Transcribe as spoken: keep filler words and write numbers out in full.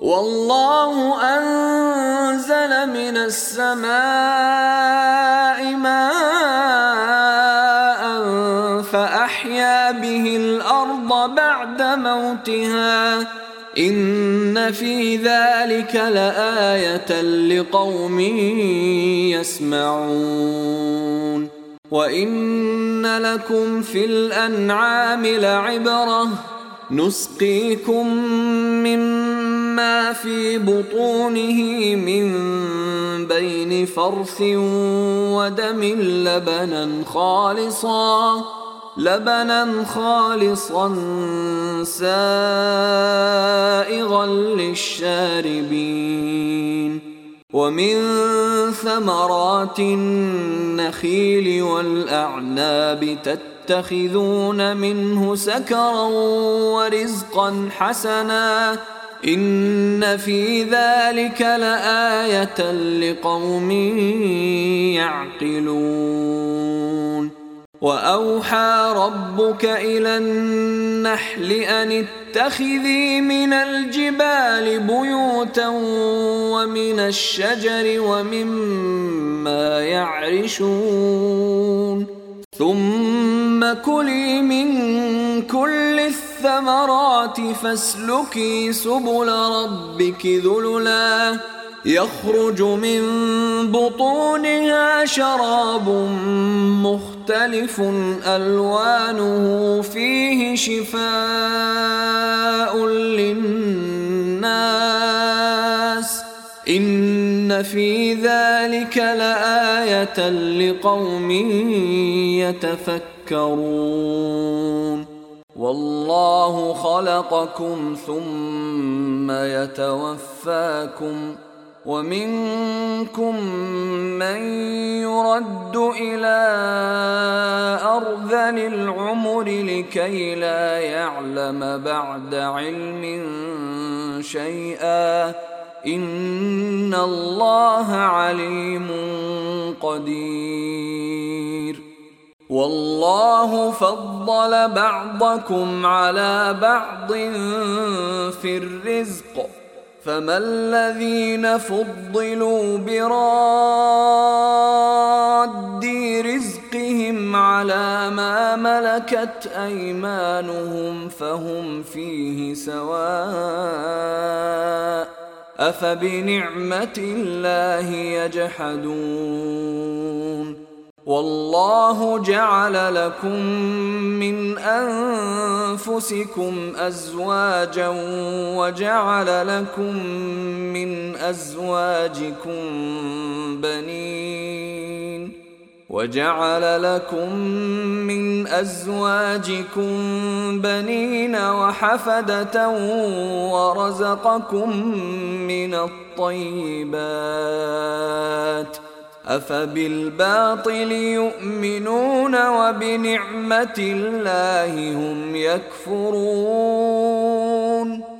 والله أنزل من السماء ماء فأحيا به الأرض بعد موتها إن في ذلك لآية لقوم يسمعون وإن لكم في الأنعام لعبرة نسقيكم مما في بطونه من بين فرث ودم لبنا خالصا لبنا خالصا سائغا للشاربين ومن ثمرات النخيل والأعناب تتخذون منه سكرا ورزقا حسنا إن في ذلك لآية لقوم يعقلون وأوحى ربك إلى النحل أن اتخذي من الجبال بيوتا ومن الشجر ومما يعرشون ثم كلي من كل الثمرات فاسلكي سبل ربك ذللا يخرج من بطونها شراب مختلف ألوانه فيه شفاء للناس إن في ذلك لآية لقوم يتفكرون والله خلقكم ثم يتوفاكم ومنكم من يرد إلى أرذل العمر لكي لا يعلم بعد علم شيئا إن الله عليم قدير والله فضل بعضكم على بعض في الرزق فما الذين فضلوا براد رزقهم على ما ملكت أيمانهم فهم فيه سواء أفبنعمة الله يجحدون والله جعل لكم من أنفسكم أزواجا وجعل لكم من أزواجكم بنين وجعل لكم من أزواجكم بنين وحفدة ورزقكم من الطيبات أفبالباطل يؤمنون وبنعمة الله هم يكفرون